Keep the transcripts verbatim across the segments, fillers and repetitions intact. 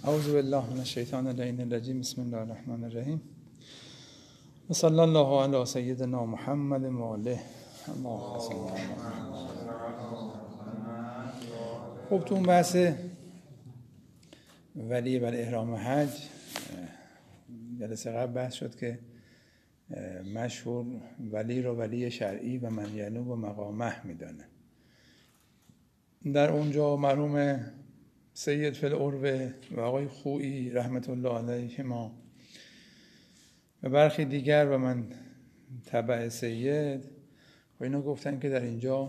اعوذ بالله من الشیطان اللعین الرجیم. بسم الله الرحمن الرحیم. و صلی الله علی سیدنا محمد و آله. اللهم صل علی محمد. خب تو اون بحث ولی بر احرام حج جلسه قبل بحث شد که مشهور ولی رو ولی شرعی و من ینوب و مقامه میدانه. در اونجا مرحوم سید فی العروه و آقای خویی رحمت الله علیهما و برخی دیگر و من تبع سید و اینا گفتن که در اینجا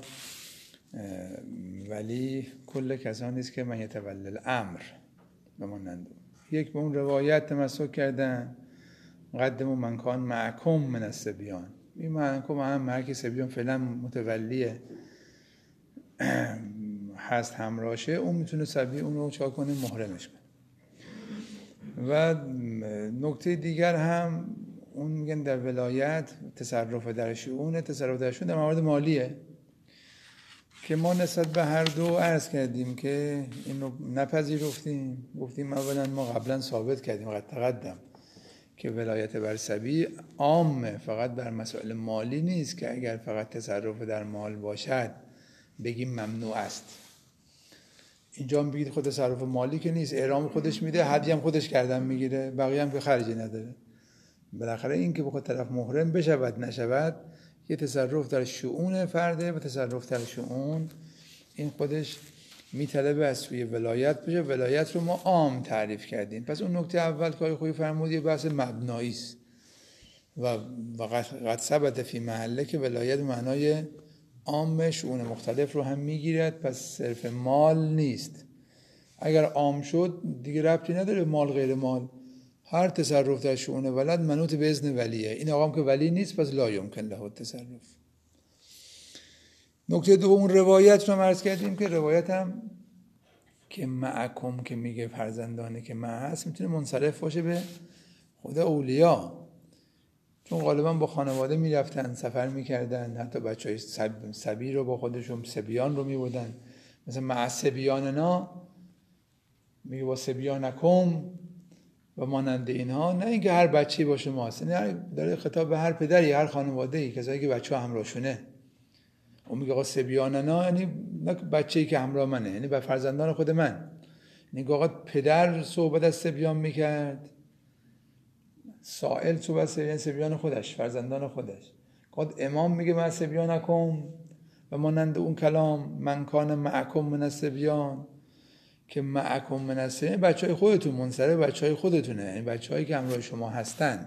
ولی کل کسانی است که من یتولی الامر بمانند. یک به اون روایت تمسک کردن قدموا من کان معکم من الصبیان. این معکم هم هر صبیان فعلا متولیه هست همراشه، اون میتونه صبی اون رو چا کنه محرمش کنه. و نکته دیگر هم اون میگن در ولایت تصرف در شؤون تصرف در شؤون در موارد مالیه که ما نسبت به هر دو عرض کردیم که اینو نپذیرفتیم. گفتیم اولا ما قبلا ثابت کردیم قد تقدم که ولایت بر صبی عامه، فقط بر مسائل مالی نیست که اگر فقط تصرف در مال باشد بگیم ممنوع است. اینجا هم بگید خود تصرف مالی که نیست، احرام خودش میده، حدی هم خودش کردن میگیره، بقیه هم که خرجی نداره. بالاخره این که بخواد طرف محرم بشود نشود یه تصرف در شؤون فرده و تصرف در شؤون این خودش میطلبه از سوی ولایت بشه. ولایت رو ما عام تعریف کردیم. پس اون نکته اول که خوبی فرمود یه بحث مبنایی است و قد ثبت فی محله که ولایت معنای عام شؤون مختلف رو هم میگیرد، پس صرف مال نیست. اگر عام شد دیگه ربطی نداره مال غیر مال، هر تصرف در شؤون ولد منوط به اذن ولیه. این آقام که ولی نیست پس لا یمکن له التصرف. نکته دوم روایت رو عرض کردیم که روایت هم که معکم که میگه فرزندانه که مع هست میتونه منصرف باشه به خود اولیا، چون غالبا با خانواده میرفتن سفر میکردن، حتی بچه های سب... سبی رو با خودشون سبیان رو میبودن، مثلا مع سبیاننا میگه با سبیانکم و مانند اینها. نه اینکه هر بچه‌ای باشه ماست، نه داره خطاب به هر پدری هر خانواده‌ای کسایی که بچه‌ها همراهشونه. اون میگه آقا سبیاننا یعنی نه بچه‌ای که همراه منه، یعنی به فرزندان خود من. یعنی آقا پدر صحبت از سبیان میکرد، سائل صحبت سبیان سبیان خودش فرزندان خودش. قد امام میگه من سبیانکم و مانند اون کلام من کان معکم من السبیان که معکم من السبیان بچهای خودتون منصرف بچهای خودتونه، یعنی بچه‌هایی که همراه شما هستند،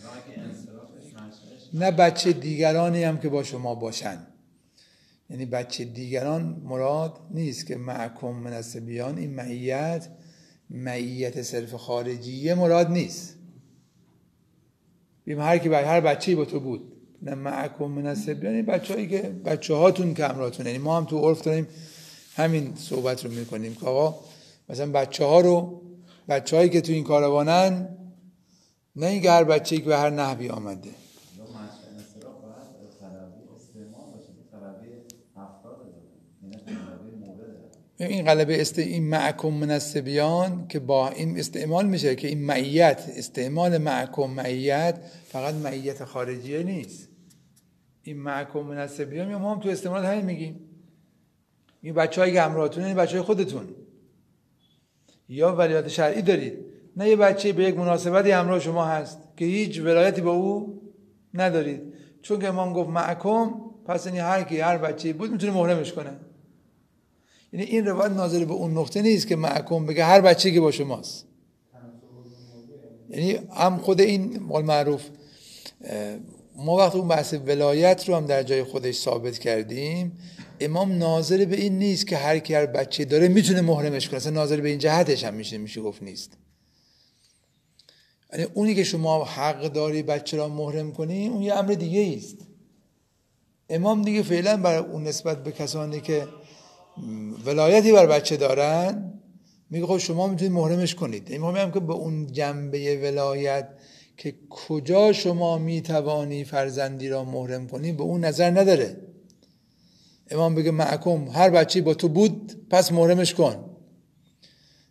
نه بچه دیگرانی هم که با شما باشن. یعنی بچه دیگران مراد نیست که معکم من السبیان، این معیت معیت صرف خارجیه مراد نیست. بیم هر کی هر بچه‌ای با تو بود، نه معکم من السبیان این بچه‌هایی که بچه‌هاتون که همراهتون. یعنی ما هم تو عرف داریم همین صحبت رو می‌کنیم که آقا مثلا بچه‌ها رو بچه‌هایی که تو این کاروانن، نه اینکه هر بچه‌ای که به هر نحوی آمده. این غلبه است این معکم من السبیان که با این استعمال میشه که این معیت استعمال معکم معیت فقط معیت خارجیه نیست. این معکم من السبیان ما هم تو استعمال همین میگیم، این بچه‌هایی که همراهتون این بچه‌های خودتون یا ولایت شرعی دارید، نه یه بچه به یک مناسبتی همراه شما هست که هیچ ولایتی با او ندارید، چون که امام گفت معکم پس یعنی هر کی هر بچه‌ای بود میتونه محرمش کنه. یعنی این روایت ناظر به اون نقطه نیست که معکم بگه هر بچه‌ای که با شماست. یعنی هم خود این مال معروف ما وقت اون بحث ولایت رو هم در جای خودش ثابت کردیم، امام ناظر به این نیست که هر کی هر بچه داره میتونه محرمش کنه، اصلا ناظر به این جهتش هم میشه میشه گفت نیست. یعنی اونی که شما حق داری بچه را محرم کنی اون یه امر دیگه است. امام دیگه فعلا برای اون نسبت به کسانی که ولایتی بر بچه دارن میگه خب شما میتونید محرمش کنید. این مهم که به اون جنبه ولایت که کجا شما میتوانی فرزندی را محرم کنی به اون نظر نداره. امام بگه معکم هر بچه‌ای با تو بود پس محرمش کن،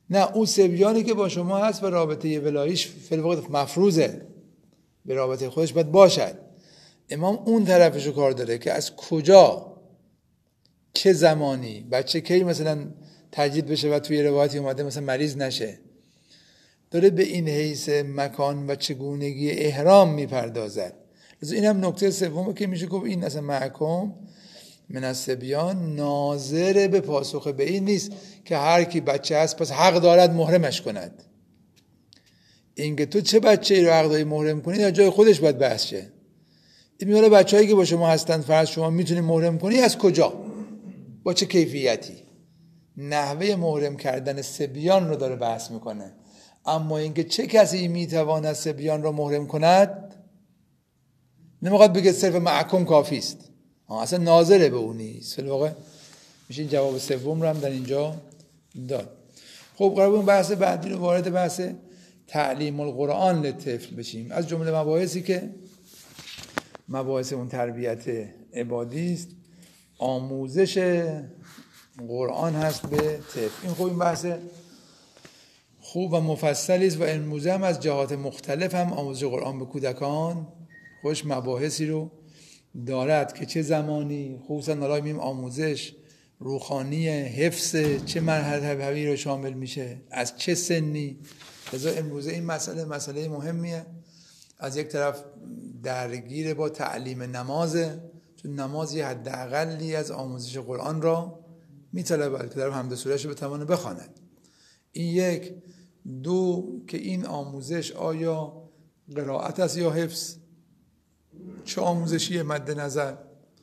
نه، اون سبیانی که با شما هست و رابطه ولاییش فی الواقع مفروضه، به رابطه خودش باید باشد. امام اون طرفشو کار داره که از کجا، چه زمانی، بچه کی مثلا تجدید بشه و توی روایتی اومده مثلا مریض نشه، داره به این حیث مکان و چگونگی احرام میپردازد. از این هم نکته سومه که میشه گفت این اصلا محکوم من الصبیان ناظر به پاسخ به این نیست که هر کی بچه هست پس حق دارد محرمش کند. اینکه تو چه بچه ای رو حق داری محرم کنی در جای خودش باید بحث شه. این میگه بچه‌هایی که با شما هستن فرض شما میتونی محرم کنی، از کجا، با چه کیفیتی، نحوه محرم کردن صبیان رو داره بحث میکنه. اما اینکه چه کسی میتواند صبیان رو محرم کند نمیخواد بگه صرف محکوم کافی است، اصلا ناظره به اون نیست. فی الواقع میشه این جواب سوم رو هم در اینجا داد. خب قرار بود بحث بعدی رو وارد بحث تعلیم القرآن للطفل بشیم. از جمله مباحثی که مباحث اون تربیت عبادی است، آموزش قرآن هست به طفل. این خب این بحث خوب و مفصلی است و امروزه هم از جهات مختلف هم آموزش قرآن به کودکان خوش مباحثی رو دارد که چه زمانی، خصوصا حالا میگیم آموزش روحانی حفظ چه مرحله رو شامل میشه، از چه سنی. لذا امروزه این مسئله مسئله مهمیه. از یک طرف درگیر با تعلیم نمازه، چون نماز یه حداقلی از آموزش قرآن را میطلبه که در حمد سوره‌اش رو بتونه بخواند. این یک. دو، که این آموزش آیا قرائت است یا حفظ، چه آموزشی مد نظر.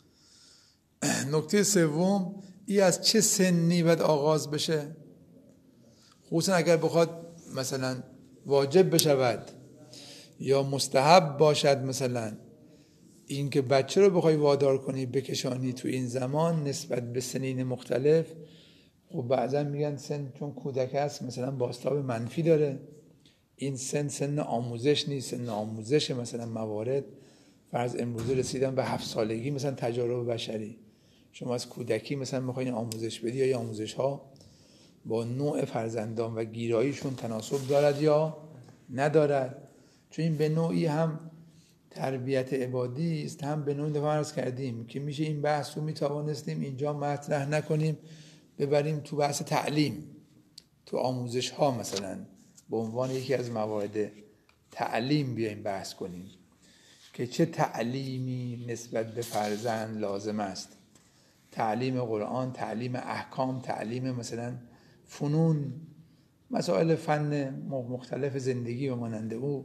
نکته سوم، این از چه سنی باید آغاز بشه، خصوصا اگر بخواد مثلا واجب بشود یا مستحب باشد. مثلا این که بچه رو بخوای وادار کنی بکشانی تو این زمان نسبت به سنین مختلف، خب بعضا میگن سن چون کودک است مثلا بازتاب منفی داره، این سن سن آموزش نیست، سن آموزش مثلا موارد فرض امروزه رسیدن به هفت سالگی مثلا تجارب بشری، شما از کودکی مثلا میخواین آموزش بدی، یا این آموزش ها با نوع فرزندان و گیراییشون تناسب دارد یا ندارد. چون این به نوعی هم تربیت عبادی است، هم به نوعی دفعه عرض کردیم که میشه این بحث رو میتوانستیم اینجا مطرح نکنیم، ببریم تو بحث تعلیم، تو آموزش ها مثلا به عنوان یکی از موارد تعلیم بیایم بحث کنیم که چه تعلیمی نسبت به فرزند لازم است. تعلیم قرآن، تعلیم احکام، تعلیم مثلا فنون، مسائل فن مختلف زندگی و مانند او،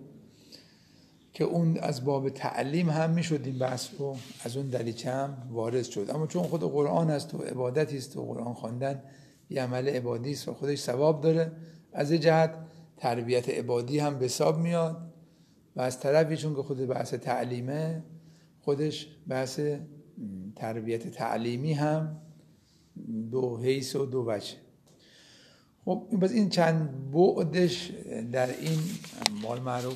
که اون از باب تعلیم هم میشد این بحث رو از اون دریچه هم وارد شد. اما چون خود قرآن است و عبادتی است و قرآن خواندن یه عمل عبادی است و خودش ثواب داره، از یه جهت تربیت عبادی هم به حساب میاد و از طرفی چون که خود بحث تعلیمه، خودش بحث تربیت تعلیمی هم دو حیث و دو وجه. خب این بس این چند بعدش در این مال معروف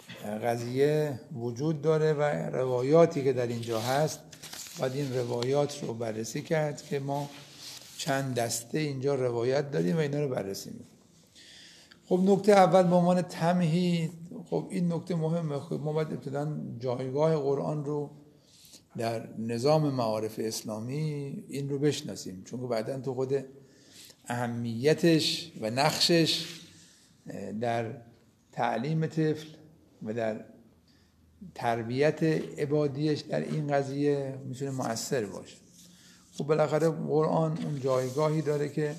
قضیه وجود داره و روایاتی که در اینجا هست باید این روایات رو بررسی کرد که ما چند دسته اینجا روایت داریم و اینا رو بررسی میکنیم. خب نکته اول به عنوان تمهید، خب این نکته مهمه، خب ما باید ابتداً جایگاه قرآن رو در نظام معارف اسلامی این رو بشناسیم، چون که بعداً تو خود اهمیتش و نقشش در تعلیم طفل و در تربیت عبادیش در این قضیه میتونه مؤثر باشه. خب بالاخره قرآن اون جایگاهی داره که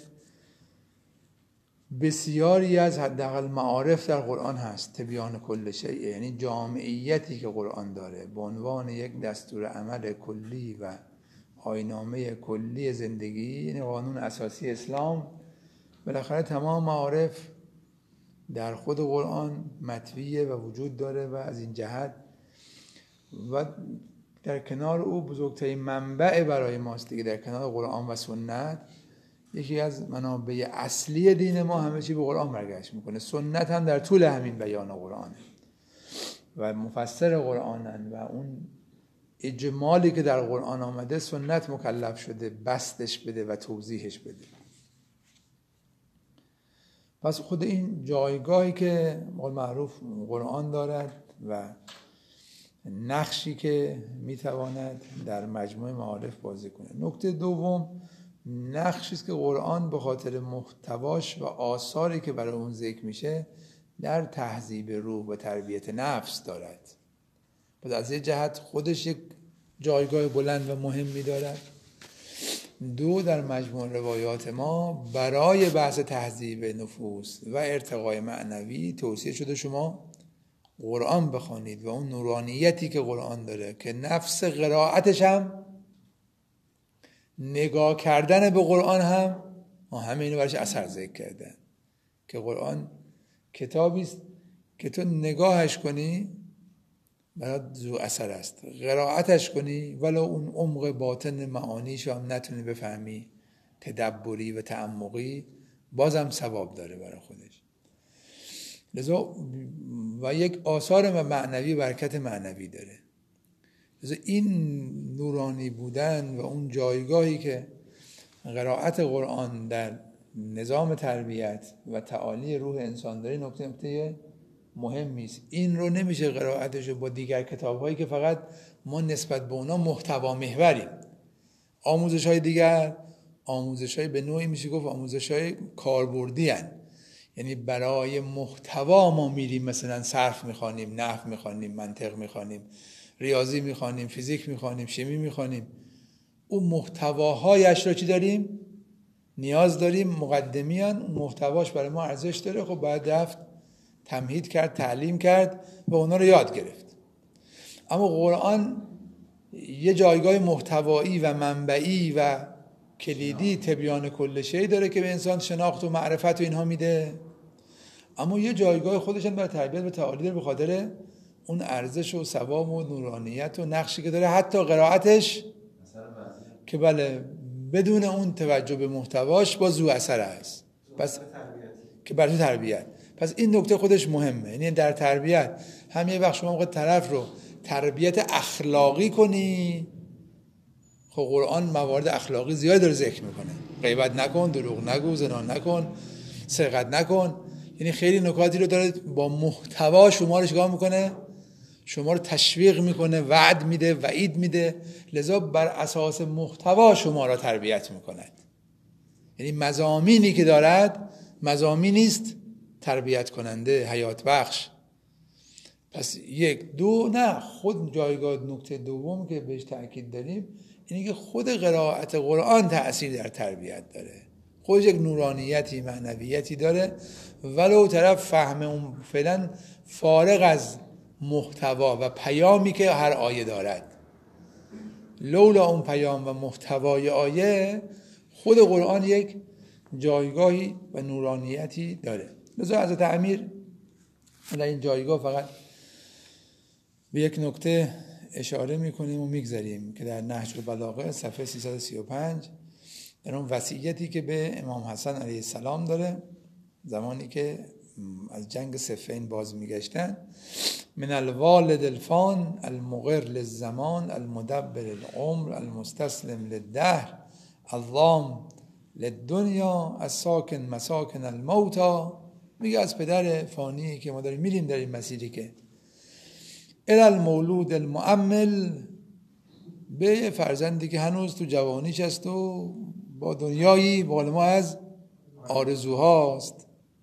بسیاری از حداقل معارف در قرآن هست، تبیان کل شیء، یعنی جامعیتی که قرآن داره به عنوان یک دستور عمل کلی و آیین‌نامه کلی زندگی، یعنی قانون اساسی اسلام. بالاخره تمام معارف در خود قرآن مطویه و وجود داره و از این جهت و در کنار او بزرگترین منبع برای ماست دیگه. در کنار قرآن و سنت یکی از منابع اصلی دین ما همه چی به قرآن برگشت میکنه. سنت هم در طول همین بیان قرآنه و مفسر قرآنن و اون اجمالی که در قرآن آمده سنت مکلف شده بستش بده و توضیحش بده. پس خود این جایگاهی که قول معروف قرآن دارد و نقشی که میتواند در مجموع معارف بازی کنه. نکته دوم نقشی است که قرآن به خاطر محتواش و آثاری که برای اون ذکر میشه در تهذیب روح و تربیت نفس دارد. پس از یه جهت خودش یک جایگاه بلند و مهمی دارد. دو، در مجموع روایات ما برای بحث تهذیب نفوس و ارتقای معنوی توصیه شده شما قرآن بخوانید و اون نورانیتی که قرآن داره که نفس قرائتش هم نگاه کردن به قرآن هم ما همه اینو برش اثر ذکر کردن که قرآن کتابی است که تو نگاهش کنی برات ذو اثر است، قرائتش کنی ولو اون عمق باطن معانیشو هم نتونی بفهمی تدبری و تعمقی بازم ثواب داره برای خودش. لذا و یک آثار و معنوی برکت معنوی داره. لذا این نورانی بودن و اون جایگاهی که قرائت قرآن در نظام تربیت و تعالی روح انسان داره نکته نکته مهمی است. این رو نمیشه قرائتش با دیگر کتاب‌هایی که فقط ما نسبت به اونا محتوا محوریم. آموزش‌های دیگر آموزش‌های به نوعی میشه گفت آموزش‌های کاربردی هستند. یعنی برای محتوا ما میریم مثلا صرف میخوانیم، نحو میخوانیم، منطق میخوانیم، ریاضی میخوانیم، فیزیک میخوانیم، شیمی میخوانیم. اون محتواهایش رو چی داریم؟ نیاز داریم مقدمیان اون محتواش برای ما ارزش داره. خب بعد رفت تمهید کرد، تعلیم کرد و اونا رو یاد گرفت. اما قرآن یه جایگاه محتوایی و منبعی و کلیدی تبیان کل شی داره که به انسان شناخت و معرفت و اینها میده. اما یه جایگاه خودش هم برای تربیت و تعالی داره به خاطر اون ارزش و ثواب و نورانیت و نقشی که داره، حتی قرائتش که بله بدون اون توجه به محتواش با ذو اثر است. پس که برای تربیت. پس این نکته خودش مهمه. یعنی در تربیت هم یه وقت شما موقع طرف رو تربیت اخلاقی کنی، خب قرآن موارد اخلاقی زیاد داره ذکر میکنه. غیبت نکن، دروغ نگو، زنا نکن، سرقت نکن. یعنی خیلی نکاتی رو داره با محتوا شما رو چیکار میکنه؟ شما رو تشویق میکنه، وعد میده، وعید میده. لذا بر اساس محتوا شما را تربیت میکند. یعنی مضامینی که دارد مضامینی است تربیت کننده، حیات بخش. پس یک دو نه خود جایگاه نکته دوم که بهش تأکید داریم اینه که خود قرائت قرآن تأثیر در تربیت داره. خودش یک نورانیتی معنویتی داره ولو طرف فهم اون فعلا فارغ از محتوا و پیامی که هر آیه دارد. لولا اون پیام و محتوای آیه خود قرآن یک جایگاهی و نورانیتی داره. لذا حضرت امیر در این جایگاه فقط به یک نکته اشاره میکنیم و میگذاریم که در نهج البلاغه صفحه سیصد و سی و پنج در اون وصیتی که به امام حسن علیه السلام داره زمانی که از جنگ صفین باز میگشتن: من الوالد الفان المغر للزمان المدبر العمر المستسلم للدهر اللام للدنیا الساکن مساکن الموتا. میگه از پدر فانی که ما داریم میریم در این مسیری که الی المولود المؤمل، به فرزندی که هنوز تو جوانیش است و با دنیایی بال ما از آرزوهاست.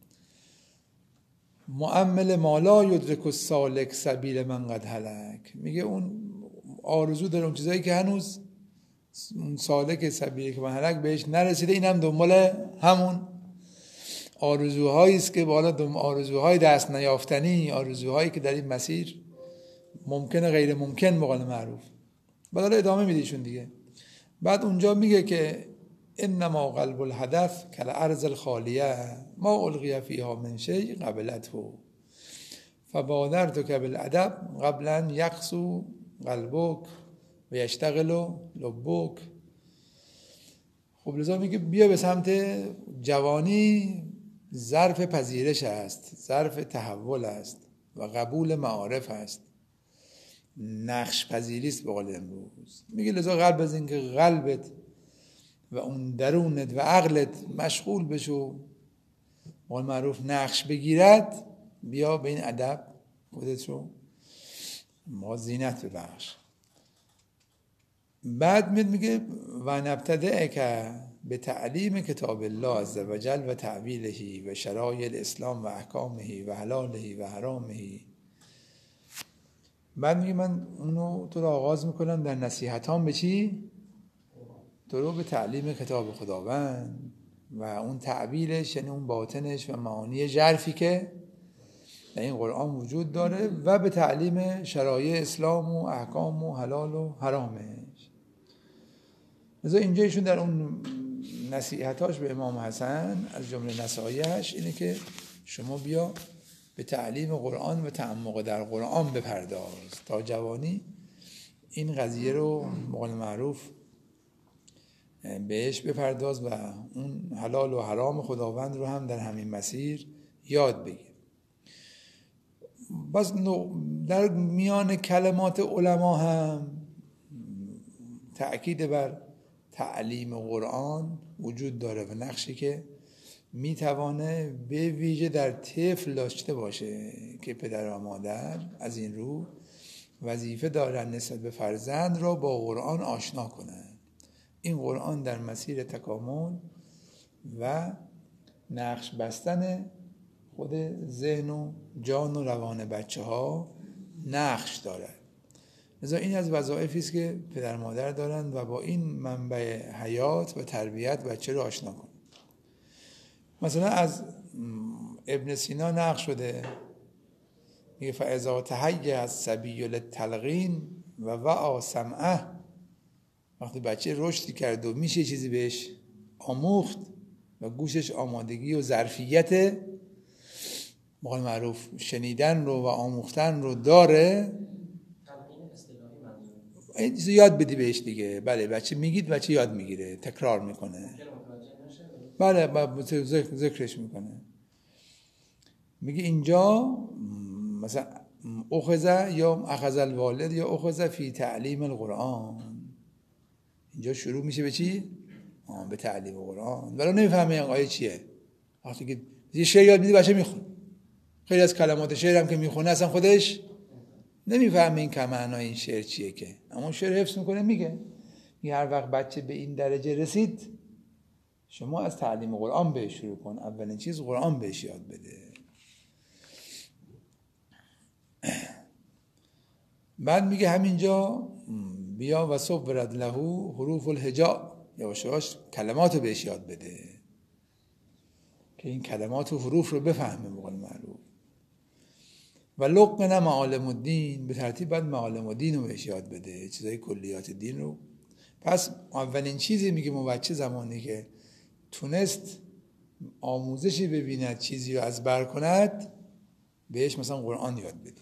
مؤمل مالا یدرک السالک سبیل من قد هلک. میگه اون آرزو داره اون چیزایی که هنوز اون سالک سبیلی که من هلک بهش نرسیده. این هم دنبال همون آرزوهایی است که بالا دم آرزوهای دست نیافتنی، آرزوهایی که در این مسیر ممکنه غیر ممکن به قول معروف. بعد ادامه میدیشون دیگه. بعد اونجا میگه که انما قلب الهدف کالارض الخالیه ما القی فیها من شیء قبلته فبادرتک بالادب قبل ان یقسو قلبک و یشتغل لبک. خب لذا میگه بیا به سمت جوانی. ظرف پذیرش است، ظرف تحول است و قبول معارف است، نقش پذیری است به قول امروز. میگه لذا قلب از این که قلبت و اون درونت و عقلت مشغول بشو قول معروف نقش بگیرد، بیا به این ادب خودت رو ما زینت ببخش. بعد میاد میگه و نبتدئ که به تعلیم کتاب الله عز و جل و تعویلهی و شرایع الاسلام و احکامهی و حلالهی و حرامهی. بعد میگه من اونو تو رو آغاز میکنم در نصیحتام به چی؟ تو رو به تعلیم کتاب خداوند و اون تعویلش، یعنی اون باطنش و معانی ژرفی که در این قرآن وجود داره، و به تعلیم شرایع اسلام و احکام و حلال و حرامش. لذا اینجا ایشون در اون نصیحتاش به امام حسن از جمله نصایحش اینه که شما بیا به تعلیم قرآن و تعمق در قرآن بپرداز تا جوانی. این قضیه رو بقول معروف بهش بپرداز و اون حلال و حرام خداوند رو هم در همین مسیر یاد بگیر. بس در میان کلمات علما هم تأکید بر تعلیم قرآن وجود داره و نقشی که میتوانه به ویژه در طفل داشته باشه که پدر و مادر از این رو وظیفه دارن نسبت به فرزند را با قرآن آشنا کنن. این قرآن در مسیر تکامل و نقش بستن خود ذهن و جان و روان بچه ها نقش دارد. لذا این از وظایفی است که پدر مادر دارند و با این منبع حیات و تربیت بچه رو آشنا کنند. مثلا از ابن سینا نقل شده میگه فاذا تهیأ الصبی للتلقین و وعی سمعه، وقتی بچه رشدی کرد و میشه چیزی بهش آموخت و گوشش آمادگی و ظرفیت بقول معروف شنیدن رو و آموختن رو داره، این چیزو یاد بدی بهش دیگه. بله بچه میگید بچه یاد میگیره، تکرار میکنه. بله ذکرش میکنه. میگه اینجا مثلا اخذ یا اخذ الوالد یا اخذ فی تعلیم القرآن، اینجا شروع میشه به چی؟ آه به تعلیم قرآن. ولی نمیفهمه این آیه چیه. وقتی که یه شعر یاد میدی بچه میخونه، خیلی از کلمات شعر هم که میخونه اصلا خودش نمیفهمه این که معنای این شعر چیه، که اما شعر حفظ میکنه. میگه میگه هر وقت بچه به این درجه رسید شما از تعلیم قرآن بهش شروع کن، اولین چیز قرآن بهش یاد بده. بعد میگه همینجا بیا و صبرت له حروف الهجاء، یواش یواش کلمات رو بهش یاد بده که این کلمات و حروف رو بفهمه بقول معروف. و لقن معالم الدین، به ترتیب بعد معالم الدین رو بهش یاد بده، چیزای کلیات دین رو. پس اولین چیزی میگه بچه زمانی که تونست آموزشی ببیند، چیزی رو از بر کند، بهش مثلا قرآن یاد بدی.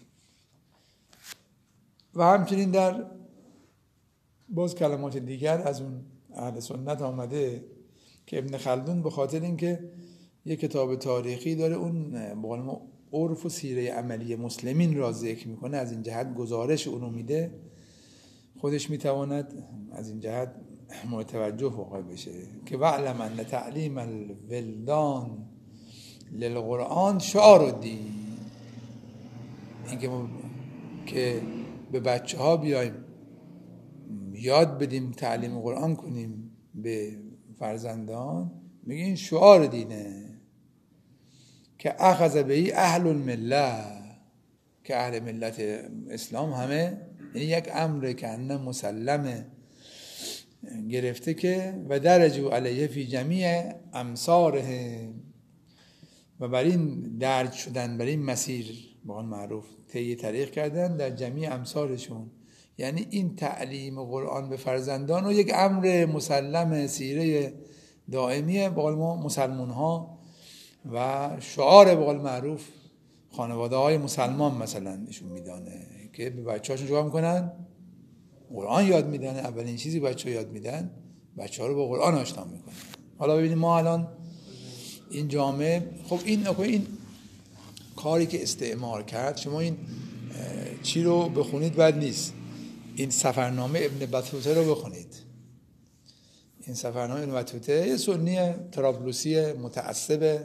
و همچنین در باز کلمات دیگر از اون اهل سنت آمده که ابن خلدون به خاطر اینکه یک کتاب تاریخی داره اون بقول ما عرف و سیره عملی مسلمین را ذکر میکنه، از این جهت گزارش اونو میده، خودش میتواند از این جهت متوجه واقع بشه که وعلم ان تعلیم الولدان للقرآن شعار الدین، اینکه که به بچه ها بیایم یاد بدیم تعلیم قرآن کنیم به فرزندان، میگه این شعار دینه که اخذ بهی اهل المله، که اهل ملت اسلام همه، یعنی یک امر که انه مسلمه گرفته که و درجو علیه فی جمیع امصارهم، و بر این درج شدن، بر این مسیر بقول معروف طی طریق کردن در جمیع امصارشون. یعنی این تعلیم قرآن به فرزندان و یک امر مسلم سیره دائمیه بقول ما مسلمان ها و شعار بقول معروف خانواده های مسلمان مثلا نشون میدانه که به بچه هاشون چیکار میکنن؟ قرآن یاد میدن. اولین چیزی بچه ها یاد میدن، بچه ها رو با قرآن آشنا میکنن. حالا ببینیم ما الان این جامعه، خب این این کاری که استعمار کرد، شما این چی رو بخونید بد نیست، این سفرنامه ابن بطوطه رو بخونید. این سفرنامه ابن بطوطه یه سنی طرابلوسی متعصب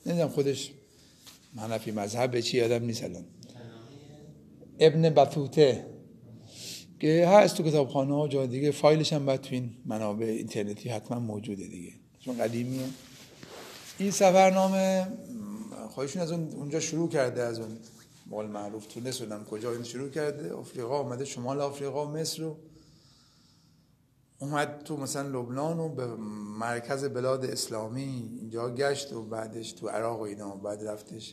نمیدونم خودش حنفی مذهب چی یادم نیست الان، ابن بطوطه که هست تو کتابخانه ها جا دیگه، فایلش هم بعد تو این منابع اینترنتی حتما موجوده دیگه چون قدیمیه. این سفرنامه خواهیشون از اون اونجا شروع کرده، از اون مال معروف تونس اونم کجا این شروع کرده، آفریقا اومده، شمال آفریقا، مصر رو اومد تو مثلا لبنان و به مرکز بلاد اسلامی اینجا گشت و بعدش تو عراق و اینا، بعد رفتش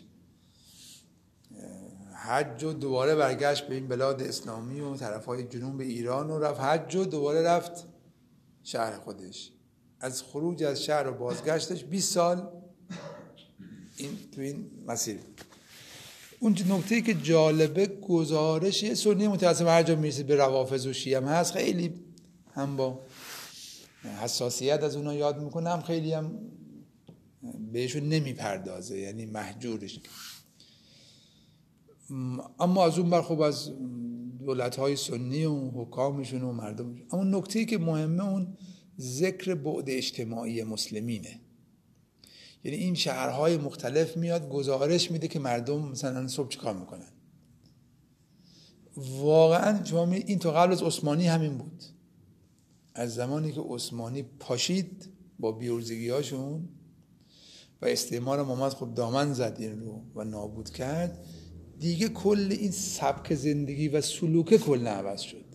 حج و دوباره برگشت به این بلاد اسلامی و طرفای جنوب ایران و رفت حج و دوباره رفت شهر خودش. از خروج از شهر و بازگشتش بیست سال این تو این مسیر. اون نکته‌ای که جالبه گزارش سنی متأسفانه هر جا میرسه به روافض و شیعه هم هست، خیلی هم با حساسیت از اونا یاد میکنه، هم خیلی هم بهشون نمیپردازه، یعنی محجورش. اما از اون بر خب از دولت‌های سنی و حکامشون و مردمشون. اما نکته‌ای که مهمه اون ذکر بعد اجتماعی مسلمینه، یعنی این شهرهای مختلف میاد گزارش میده که مردم مثلا صبح چه کار میکنن. واقعا شما این تو قبل از عثمانی همین بود، از زمانی که عثمانی پاشید با بیورزگی هاشون و استعمار محمد خب دامن زد این رو و نابود کرد، دیگه کل این سبک زندگی و سلوک کل عوض شد.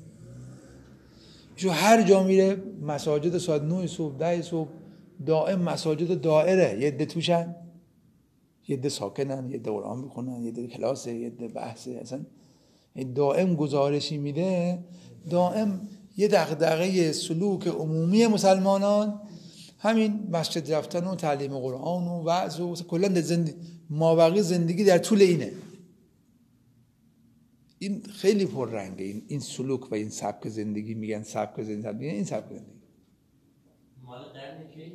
جو هر جا میره مساجد ساعت نه صبح ده صبح دائم مساجد دائره، یه عده توشن، یه عده ساکنن، یه عده قرآن میخونن، یه عده کلاسه، یه عده بحثه، اصلا دائم گزارشی میده، دائم یه دغدغه سلوک عمومی مسلمانان همین مسجد رفتن و تعلیم قرآن و وعظ و کلا زندگی مابقی زندگی در طول اینه. این خیلی پررنگه، این این سلوک و این سبک زندگی، میگن سبک زندگی، این سبک زندگی مال قرن کیه؟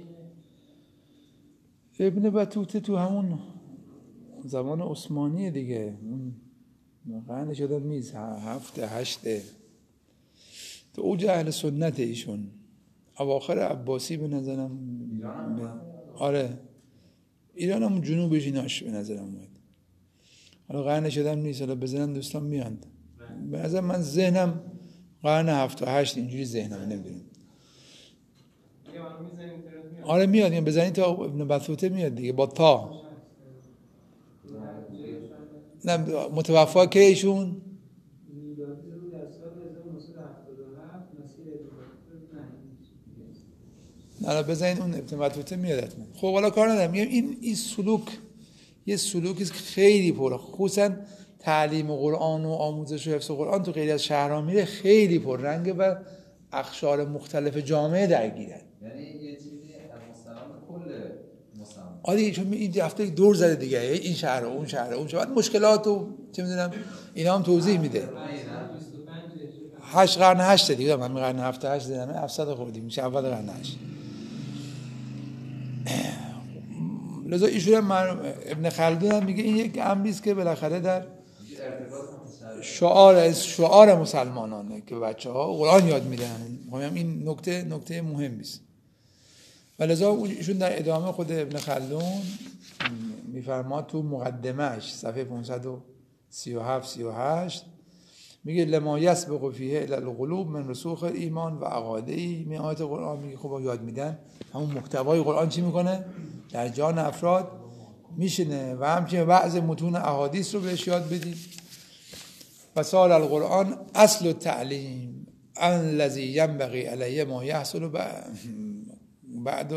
ابن بطوطه تو همون زمان عثمانی دیگه، اون قرن شده نیست، هفته هشته، تو اوج اهل سنت ایشون، اواخر عباسی به نظرم. آره ایران هم جنوبش ایناش به نظرم اومد. حالا قرن شدم نیست، حالا بزنم دوستان میاند. به نظر من ذهنم قرن هفت و هشت اینجوری ذهنم، نمیدونم. آره میاد، یعنی بزنید تا ابن بطوطه میاد دیگه با تا. نه متوفا که ایشون نه بزنید اون ابن بطوطه میاد حتما. خب حالا کار ندارم، میگم این این سلوک یه سلوکی که خیلی پره، خصوصا تعلیم قرآن و آموزش و حفظ قرآن تو خیلی از شهرها میره، خیلی پررنگه و اقشار مختلف جامعه درگیرن. یعنی یه چیزی از مستند کل مستند. آره چون این هفته دور زده دیگه، این شهر و اون شهر و اون شهر، مشکلات و چه میدونم اینا هم توضیح میده. هشت قرن هشت دیگه، من قرن هفت هشت دیدم، هفتصد خوردیم میشه اول قرن هشت. لذا ایشون هم ابن خلدون هم میگه این یک امری است که بالاخره در شعار شعار مسلمانانه که بچه‌ها قرآن یاد میدن. میگم این نکته نکته مهمی است. ولذا ایشون در ادامه خود ابن خلدون میفرماد تو مقدمه‌اش صفحه پانصد و سی و هفت سی و هشت میگه لما یسبق فیه الی القلوب من رسوخ ایمان و عقایدی. می آیات قرآن میگه خب یاد میدن، همون محتوای قرآن چی میکنه در جان افراد میشینه و همچنین بعض متون احادیث رو بهش یاد بدید. و سال القرآن اصل التعلیم الذی ينبغي علیه ما یحصل بعد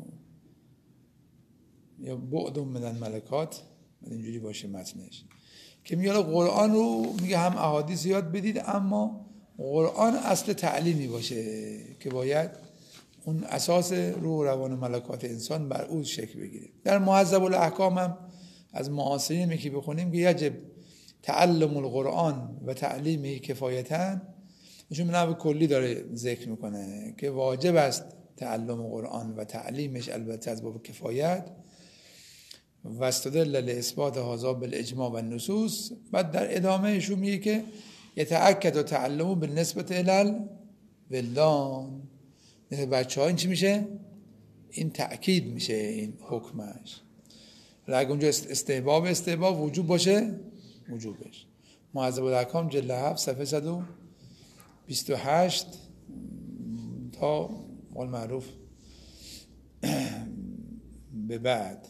یا بعد من الملکات، اینجوری باشه متنش که میگه قرآن رو میگه هم احادیث یاد بدید، اما قرآن اصل تعلیمی باشه که باید اون اساس روح روان ملکات انسان بر او شکل بگیره. در مهذب الاحکام هم از معاصرین میگه بخونیم که یجب تعلم القرآن و تعلیمه کفایتاً، ایشون به کلی داره ذکر میکنه که واجب است تعلم قرآن و تعلیمش البته از باب کفایت. و استدل لاثبات هذا بالاجماع و النصوص. بعد در ادامه ایشون میگه که یتأکد تعلم بالنسبه الی الولدان، بچه ها این چی میشه؟ این تأکید میشه این حکمش. اگه اونجا استحباب استحباب وجوب باشه وجوبش. مهذب الاحکام جلد هفت صفحه صد و بیست و هشت تا قول معروف به بعد.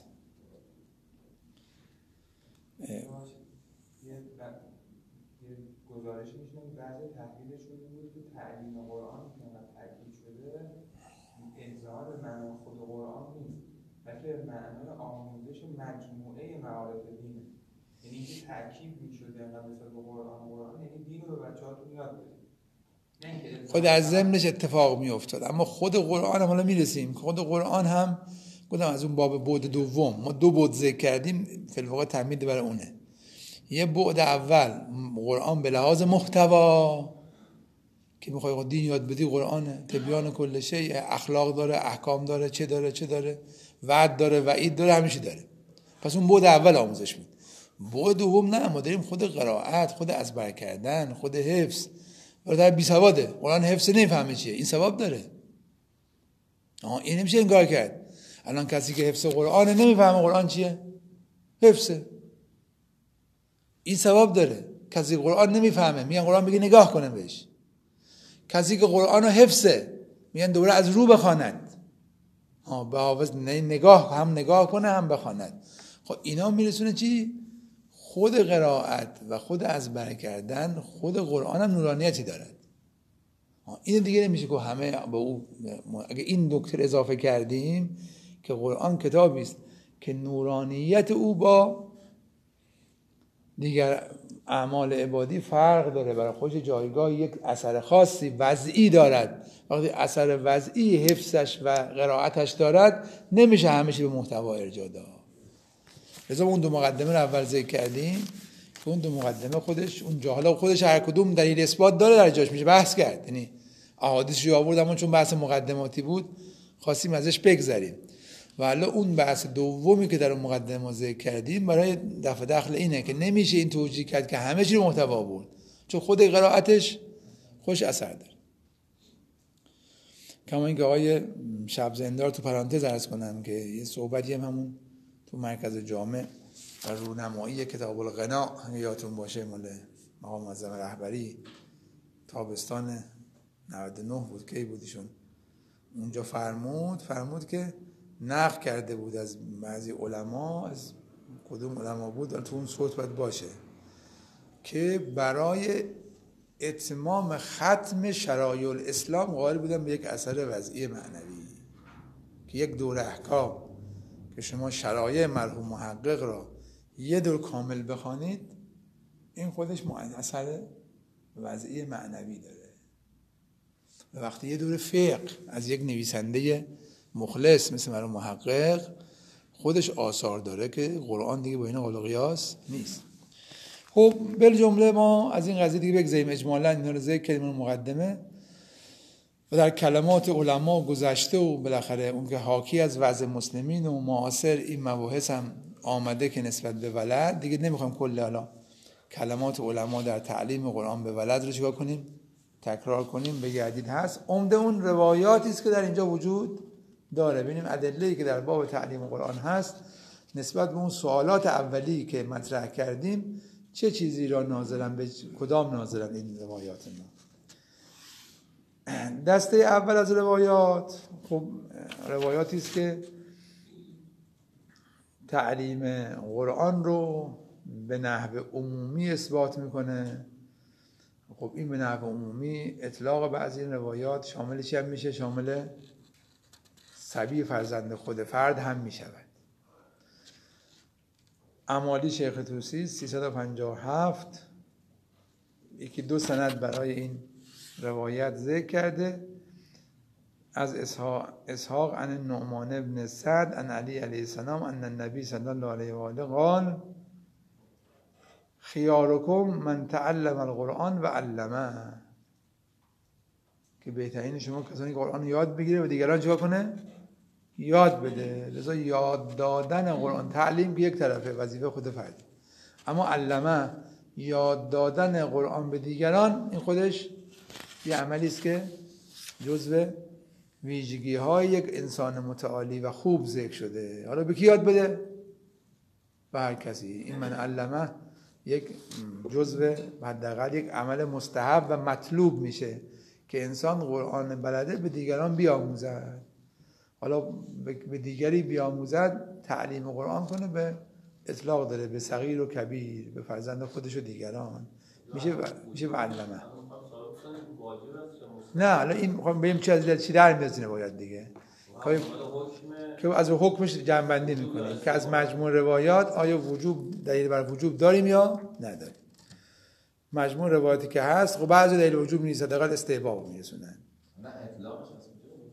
گزارش میشنم بعضی تحلیل شده بود که تعلیم قرآن که تاکید شده اظهار معنای خود قرآن نیست، بلکه معنای آموزش مجموعه معارف دینه. یعنی اینکه تاکید میشده انقدر مثل قرآن قرآن یعنی دین رو به بچه‌هاتون یاد بدید. خود از ضمنش اتفاق میافتاد، اما خود قرآن هم حالا میرسیم. خود قرآن هم گفتم از اون باب بعد دوم ما دو بعد ذکر کردیم، فی الواقع تمهید برای اونه. یه بعد اول قرآن به لحاظ محتوا که میخوای دین یاد بدی، قرآنه تبیان کل شیء، اخلاق داره، احکام داره، چه داره چه داره، وعد داره، وعید داره، همیشه داره. پس اون بعد اول آموزش میده. بعد دوم نه، ما داریم خود قرائت، خود ازبر کردن، خود حفظ. برای بی سواده قرآن حفظ نمیفهمه چیه، این ثواب داره. آها این نمیشه انکار کرد. الان کسی که حفظ قرآن نمیفهمه قرآن چیه، حفظه، این ثواب داره. کسی قرآن نمیفهمه میگن قرآن بگی نگاه کنه بهش. کسی که قرآن رو حفظه میگن دوباره از رو بخواند. ها به حافظ نگاه هم نگاه کنه هم بخواند. خب اینا میرسونه چی؟ خود قرائت و خود ازبر کردن خود قرآن هم نورانیتی دارد. این دیگه نمیشه که همه به او، اگه این نکته اضافه کردیم که قرآن کتابی است که نورانیت او با دیگر اعمال عبادی فرق داره، برای خودش جایگاه یک اثر خاصی وضعی دارد. وقتی اثر وضعی حفظش و قرائتش دارد نمیشه همیشه به محتوا ارجاع داد. لذا اون دو مقدمه رو اول ذکر کردیم که اون دو مقدمه خودش اون جاهلا خودش هر کدوم دلیل اثبات داره، در جاش میشه بحث کرد. یعنی احادیثی آوردم چون بحث مقدماتی بود خواستیم ازش بگذریم. و حالا اون بحث دومی که در اون مقدمه ذکر کردیم برای دفع دخل اینه که نمیشه این توجیه کرد که همه چی رو محتوا بود، چون خود قرائتش خوش اثر داره. کما اینکه آقای شبزندار تو پرانتز عرض کنم که یه صحبتی هم همون تو مرکز جامع و رونمایی کتاب الغنا یادتون باشه مال مقام معظم رهبری تابستان نود و نه بود که بودیشون اونجا فرمود فرمود که نقل کرده بود از بعضی علما، از کدوم علما بود تو اون صوت باید باشه، که برای اتمام ختم شرایع الاسلام قائل بودن به یک اثر وضعی معنوی که یک دور احکام که شما شرایع مرحوم محقق را یه دور کامل بخوانید این خودش اثر وضعی معنوی داره. و وقتی یه دور فقه از یک نویسنده مخلص مثل مرحوم محقق خودش آثار داره که قرآن دیگه با این قول و قیاس نیست. خب بل جمله ما از این قضیه دیگه بگذاریم. اجمالا اینا رو ذکر کردیم مقدمه و در کلمات علما گذشته و بالاخره اون که حاکی از وضع مسلمین و معاصر این مباحث هم آمده که نسبت به ولد دیگه نمیخوام کل حالا کلمات علما در تعلیم قرآن به ولد رو چیکار کنیم تکرار کنیم بگردید. هست عمده اون روایاتی است که در اینجا وجود داره. ببینیم ادله‌ای که در باب تعلیم قرآن هست نسبت به اون سوالات اولی که مطرح کردیم چه چیزی را ناظرن به کدام ناظرن این روایات ما. دسته اول از روایات خب روایاتی است که تعلیم قرآن رو به نحو عمومی اثبات میکنه. خب این به نحو عمومی اطلاق بعضی این روایات شامل چی هم میشه؟ شامل صبی فرزند خود فرد هم میشود. امالی شیخ طوسی سیصد و پنجاه و هفت یکی دو سند برای این روایت ذکر کرده از اسحاق اسحاق عن النعمان بن سعد عن علی علیه السلام ان النبی صلی الله علیه و آله قال خیارکم من تعلم القرآن و علمه، که بهترین شما کسانی که قرآن یاد بگیره و دیگران چیکار کنه؟ یاد بده. لذا یاد دادن قرآن تعلیم به یک طرفه وظیفه خود فردی، اما علمه یاد دادن قرآن به دیگران این خودش یه عملی است که جزو ویژگی های یک انسان متعالی و خوب ذکر شده. حالا به کی یاد بده؟ به هر کسی. این من علمه یک جزء حداقل یک عمل مستحب و مطلوب میشه که انسان قرآن بلده به دیگران بیاموزد. حالا به دیگری بیاموزد، تعلیم قرآن کنه، به اطلاق داره به صغیر و کبیر، به فرزند خودش و دیگران، میشه و... میشه معلمه. نه حالا این میخوام ببینیم چه از چی در میاد باید دیگه که از حکمش جمع‌بندی میکنیم که از مجموع روایات آیا وجوب دلیل بر وجوب داریم یا نداریم. مجموع روایاتی که هست خب بعضی دلیل وجوب نیست، حداقل استحباب میرسونن. نه اطلاقش هست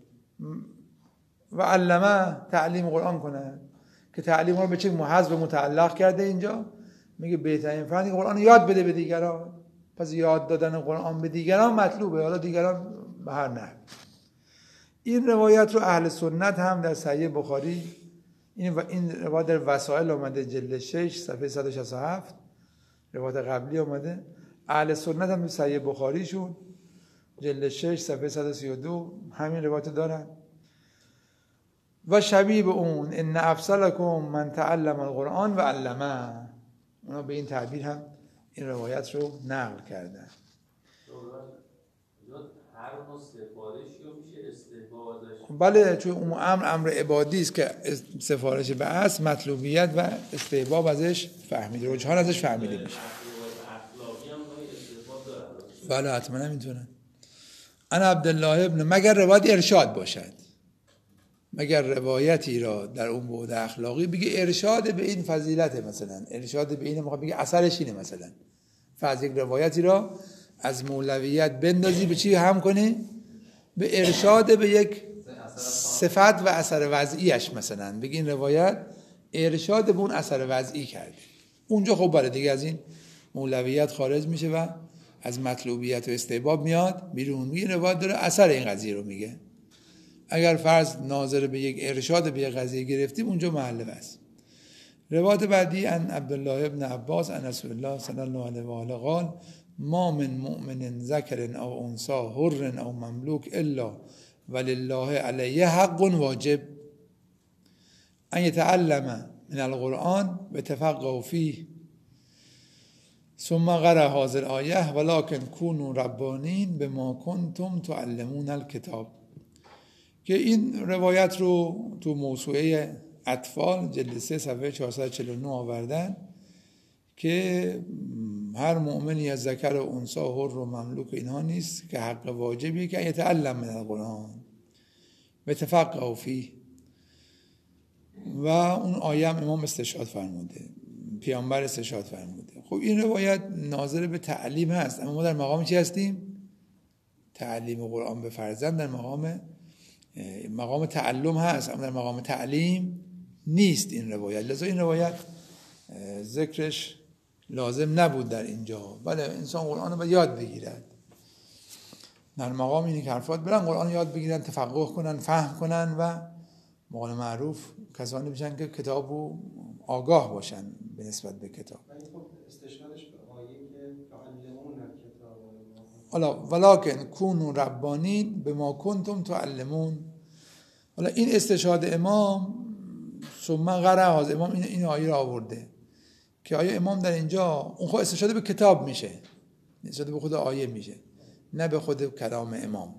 و علمه تعلیم قرآن کنه که تعلیم رو به چه محض به متعلق کرده اینجا، میگه بهترین فرد قرآن یاد بده به دیگران. پس یاد دادن قرآن به دیگران مطلوبه، حالا دیگران به هر نحو. این روایت رو اهل سنت هم در صحیح بخاری، این و این روایت در وسائل اومده جلد شش صفحه صد و شصت و هفت، روایت قبلی اومده. اهل سنت هم در صحیح بخاریشون جلد شش صفحه صد و سی و دو همین روایت دارن. و شبیه به اون ان افضلکم من تعلم القرآن و علمه، اونا به این تعبیر هم این روایت رو نقل کردن. هر نوع سفارشی رو میشه استحباب ازش. بله، چون اون امر امر عبادی است که سفارش به اصل مطلوبیت و استحباب ازش فهمیده، رجحان ازش فهمیده میشه. اخلاقی هم نوعی استحباب داره. بله حتما میتونن. انا عبدالله ابن، مگر روایت ارشاد باشد، مگر روایتی را در اون بعد اخلاقی بگه ارشاد به این فضیلته، مثلا ارشاد به این میخواد بگه اثرش اینه، مثلا فرض یک روایتی را از مولویت بندازی به چی هم کنی؟ به ارشاد به یک صفت و اثر وضعیش، مثلا بگی این روایت ارشاد به اون اثر وضعی کرده، اونجا خب بله دیگه از این مولویت خارج میشه و از مطلوبیت و استحباب میاد بیرون. میگه روایت داره اثر این قضیه رو میگه. اگر فرض ناظر به یک ارشاد به یک قضیه گرفتیم اونجا محل بس. روایت بعدی ان عبدالله ابن عباس ان رسول الله صلی الله علیه و آله قال ما من مؤمن ذکر او انثى حر او مملوک الا ولله علیه حق واجب ان یتعلم من القرآن بتفقه فیه ثم قرأ هذه الآیه ولکن کونوا ربانین بما کنتم تعلمون الکتاب. که این روایت رو تو موسوعه اطفال جلد سه صفحه چهارصد و چهل و نه آوردن که هر مؤمنی از ذکر و انثی و حر و مملوک اینها نیست که حق واجبی که یتعلم من القرآن بتفقه فیه. و اون آیه هم امام استشهاد فرموده، پیامبر استشهاد فرموده. خب این روایت ناظر به تعلیم هست، اما ما در مقام چی هستیم؟ تعلیم قرآن به فرزند در مقام مقام تعلم هست، اما در مقام تعلیم نیست این روایت. لذا این روایت ذکرش لازم نبود در اینجا. بله انسان قرآن رو باید یاد بگیرد، در مقام اینی که حرفات برن قرآن یاد بگیرن، تفقه کنن، فهم کنن و مقال معروف کسانی بشن که کتاب رو آگاه باشن به نسبت به کتاب. استشهادش به آیه که تعلمون الکتاب حالا ولکن کونوا ربانین بما کنتم تعلمون. حالا این استشهاد امام ثم قرأ از امام این این آیه را آورده که آیه امام در اینجا اون خود استشهاد به کتاب میشه، استشهاد به خود آیه میشه، نه به خود کلام امام.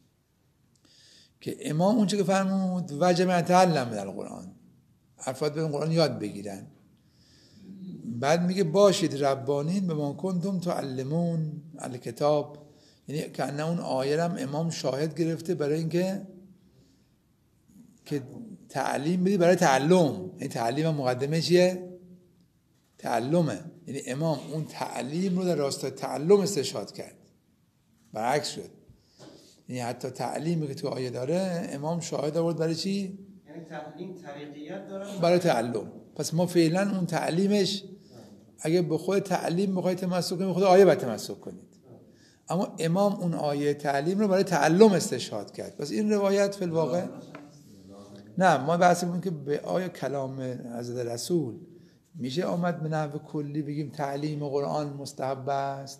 که امام اون چه که فرمود وجب تعلم در القرآن، افراد به قرآن یاد بگیرن. بعد میگه باشید ربانین بما کنتم تعلمون الکتاب، یعنی که اون آیه هم امام شاهد گرفته برای اینکه که تعلیم بدی برای تعلم. این تعلیم مقدمه چیه؟ تعلمه. یعنی امام اون تعلیم رو در راستای تعلم استشهاد کرد، برعکس شد. یعنی حتی تعلیمی که تو آیه داره امام شاهد آورد برای چی؟ یعنی تعلیم طریقیت داره برای تعلم. پس ما فعلا اون تعلیمش اگه به خود تعلیم بخوای تمسک کنید، خود آیه باید تمسک کنید. اما امام اون آیه تعلیم رو برای تعلم استشهاد کرد. پس این روایت فی الواقع نه، ما بحث می‌کنیم که به آیه کلام حضرت رسول میشه آمد به نحو کلی بگیم تعلیم قرآن مستحب است؟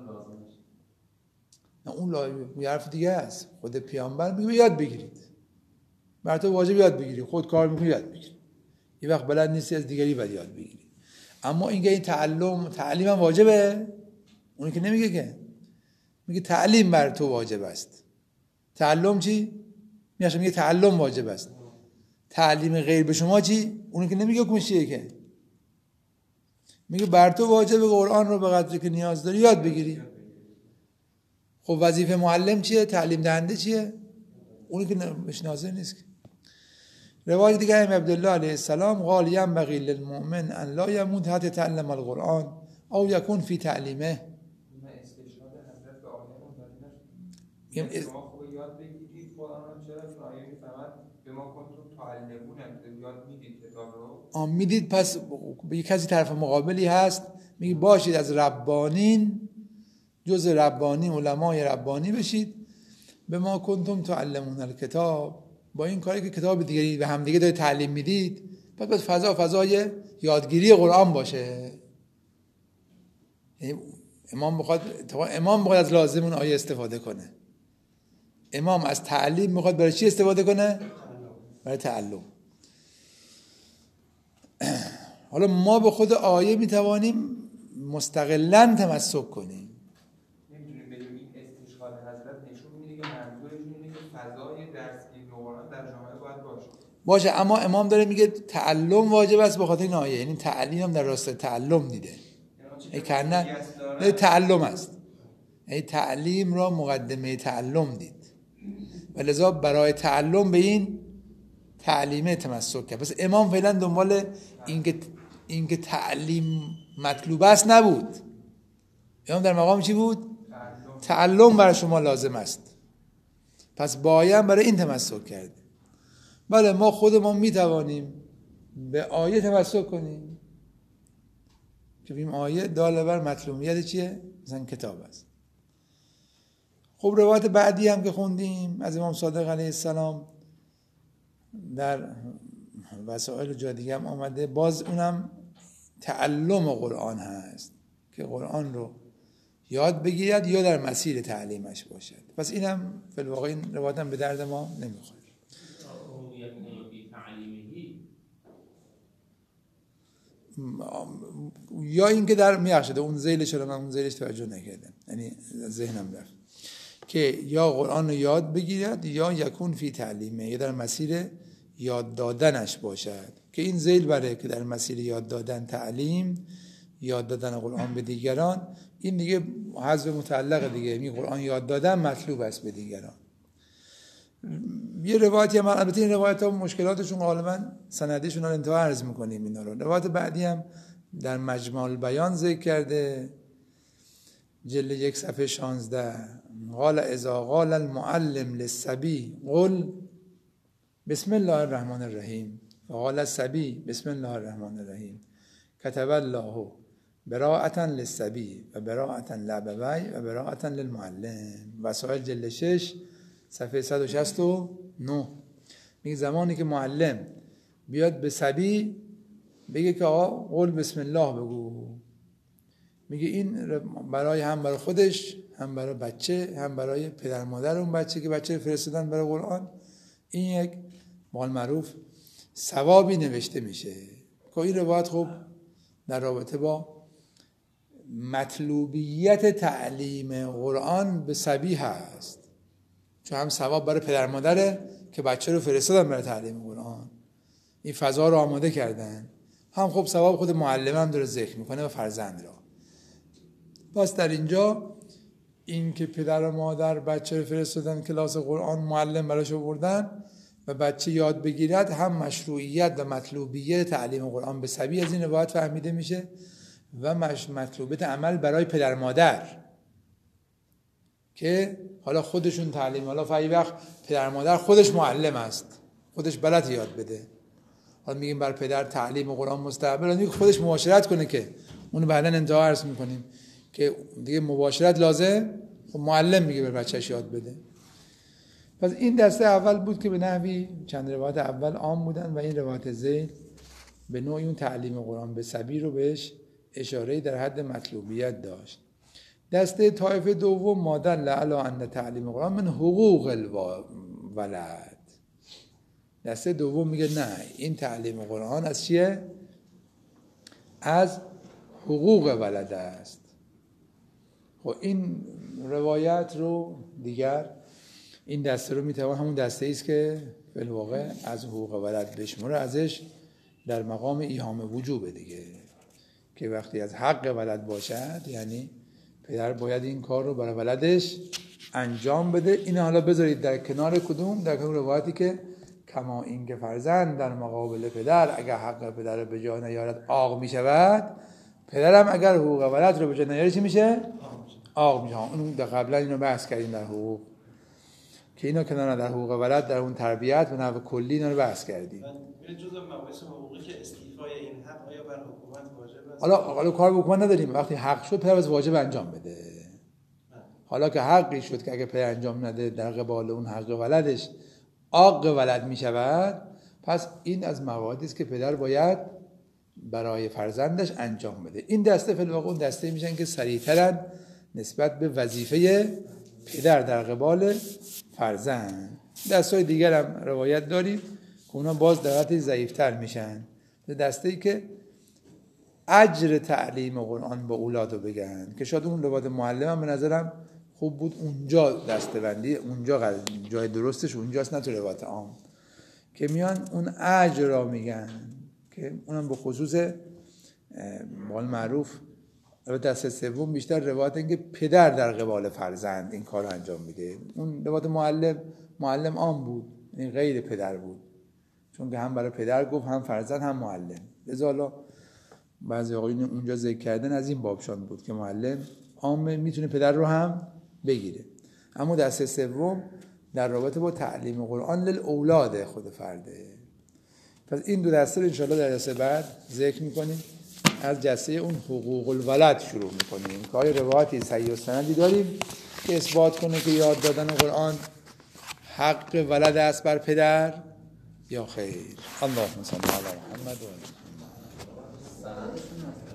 نه، اون یه حرف دیگه است. خود پیامبر میگه یاد بگیرید، برای تو واجب یاد بگیری، خود کار میکنی یاد بگیری. یه وقت بلد نیستی از دیگری باید یاد بگیری. اما اینکه این تعلم تعلیم هم واجبه، اونی که نمیگه که، میگه تعلیم بر تو واجب است. تعلم چی؟ میشه میگه تعلم واجب است. تعلیم غیر به شما چی؟ اونی که نمیگه حکمش چیه که، میگه بر تو واجب قرآن رو به قدری که نیاز داری یاد بگیری. خب وظیفه معلم چیه؟ تعلیم دهنده چیه؟ اونی که بهش ناظر نیست. روایت دیگه ام عبدالله علیه السلام قال ینبغی للمؤمن ان لا یموت حتی تعلم القرآن او یکون فی تعلیمه. من استشهاد حضرت به آیه متوجه نشدم. شما خوب یاد بگیرید قرآن رو، چرا؟ چون آیه میفهمد به ما کنتم تعلمون، یاد میدید کتاب رو. آم میدید، پس به کسی طرف مقابلی هست میگه باشید از ربانین، جز ربانی علمای ربانی بشید. به ما کنتم تعلمون الکتاب، با این کاری که کتاب دیگری به هم دیگه دارید تعلیم میدید، پس باید فضا فضای یادگیری قرآن باشه. امام بخواد امام بخواد از لازم اون آیه استفاده کنه. امام از تعلیم میخواد برای چی استفاده کنه؟ برای تعلم. حالا ما به خود آیه میتوانیم مستقلاً تمسک کنیم. نمیتونیم بگیم این استشهاد حضرت نشون میده که منظورشون اینه که فضای درسگیری قرآن در جامعه باید باشه. باشه، اما امام داره میگه تعلم واجب است به خاطر این آیه، یعنی تعلیم هم در راستای تعلم دیده. ای کنه نه تعلم است، ای تعلیم را مقدمه تعلم دید و لذا برای تعلم به این تعلیمه تمسک کرد. پس امام فعلا دنبال اینکه اینکه تعلیم مطلوب است نبود. امام در مقام چی بود؟ تعلم, تعلم برای شما لازم است. پس باید برای این تمسک کرد. بله ما خودمون میتوانیم به آیه تمسک کنیم که این آیه داله بر مطلوبیت چیه؟ مثلا کتاب است. خب روایت بعدی هم که خوندیم از امام صادق علیه السلام در وسائل جا دیگه هم آمده، باز اونم تعلم قرآن هست که قرآن رو یاد بگیرد یا در مسیر تعلیمش باشد. پس اینم فی الواقع این روایت هم به درد ما نمیخوره. یا اینکه در میخشده اون زیلش رو من اون زیلش توجه نکردم، یعنی ذهنم رفت که یا قرآن رو یاد بگیرد یا یکون فی تعلیمه، یا در مسیر یاد دادنش باشد، که این ذیل بره که در مسیر یاد دادن تعلیم، یاد دادن قرآن به دیگران، این دیگه حذف متعلق دیگه، این قرآن یاد دادن مطلوب است به دیگران. یه روایتی هم، البته این روایت ها مشکلاتشون غالبا سندیشون رو انتها عرض میکنیم اینا رو. روایت بعدی هم در مجمع البیان ذکر کرده، جلد یک صفحه شانزده، قال اذا قال المعلم للصبی قل بسم الله الرحمن الرحیم وقال الصبی بسم الله الرحمن الرحیم كتب الله براءة للصبی و براءة لابوی و براءة للمعلم. وسائل جلد شش صفحه صد و شصت و نه میگه زمانی که معلم بیاد به صبی بگه که آقا قول بسم الله بگو، میگه این برای هم برای خودش، هم برای بچه، هم برای پدر مادر اون بچه که بچه فرستادن برای قرآن، این یک مال معروف ثوابی نوشته میشه. که این روایت خب در رابطه با مطلوبیت تعلیم قرآن به صبی هست، چون هم ثواب برای پدر مادره که بچه رو فرستادن برای تعلیم قرآن، این فضا رو آماده کردن، هم خب ثواب خود معلم هم داره ذکر میکنه و فرزند را. پس در اینجا این که پدر و مادر بچه رو فرستادن کلاس قرآن، معلم براش آوردن و بچه یاد بگیرد، هم مشروعیت و مطلوبیت تعلیم قرآن به صبی از این روایت فهمیده میشه و مطلوبیت عمل برای پدر مادر که حالا خودشون تعلیم، حالا فایی وقت پدر مادر خودش معلم است، خودش بلد یاد بده، حالا میگیم بر پدر تعلیم قرآن مستحبه، میگه خودش مباشرت کنه که اونو بعداً انتها عرض میکنیم که دیگه مباشرت لازم، خب معلم میگه بر بچه‌ش یاد بده. پس این دسته اول بود که به نحوی چند روایت اول عام بودن و این روایت ذیل به نوعی اون تعلیم قرآن به صبی رو بهش اشاره در حد مطلوبیت داشت. دسته طایفه دوم مادر علی ان تعلیم قرآن من حقوق الولد. دسته دوم میگه نه، این تعلیم قرآن از چیه؟ از حقوق ولد است. خب این روایت رو دیگر این دسته رو میتوان همون دسته ایست که به الواقع از حقوق ولد بشمره، ازش در مقام ایهام وجوبه دیگه، که وقتی از حق ولد باشد یعنی پدر باید این کار رو برای ولدش انجام بده. این حالا بذارید در کنار کدوم؟ در کنار روایتی که کما این که فرزند در مقابل پدر اگر حق پدر رو به جا نیارد عاق می شود، پدرم اگر حقوق ولد رو به جا نیاره چی میشه؟ عاق میشه. اون در قبلا اینو بحث کردیم در حقوق، که اینو کنار در حقوق ولد در اون تربیت به نحو کلی اینا رو بحث کردیم. این جزء مباحث حقوقی که استیفای این حق آیا بر حکومت واجب است؟ حالا حالا کار به حکومت نداریم، وقتی حق شد پدر از واجب انجام بده. حالا که حقی شد که اگه پدر انجام نده در قبال اون حق ولدش عاق ولد می شود، پس این از مواردی است که پدر باید برای فرزندش انجام بده. این دسته فی الواقع اون دسته میشن که سریع‌ترن نسبت به وظیفه پدر در قبال فرزند. دسته‌های دیگر هم روایت داریم که اونا باز درجه ضعیف‌تر میشن. دسته‌ای که اجر تعلیم قرآن با اولاد رو بگن، که شاید اون روایت معلم هم به نظرم خوب بود اونجا دسته‌بندی، اونجا جای درستش اونجاست، نه تو روایت عام که میان اون اجر را میگن، که اونم به خصوص مال معروف دسته سوم بیشتر روایت این که پدر در قبال فرزند این کار رو انجام میده. اون روایت معلم معلم عام بود، این غیر پدر بود، چون که هم برای پدر گفت هم فرزند هم معلم. لذا حالا بعضی آقایون اونجا ذکر کردن از این بابشان بود که معلم عام میتونه پدر رو هم بگیره. اما دسته سوم در رابطه با تعلیم قرآن للاولاد خود فرده. پس این دو دسته رو انشاءالله در دسته بعد ذکر میکنیم. از جسته اون حقوق الولد شروع میکنیم که آیا روایتی صحیح و سندی داریم که اثبات کنه که یاد دادن قرآن حق ولد است بر پدر یا خیر. اللهم صل علی محمد و آل محمد.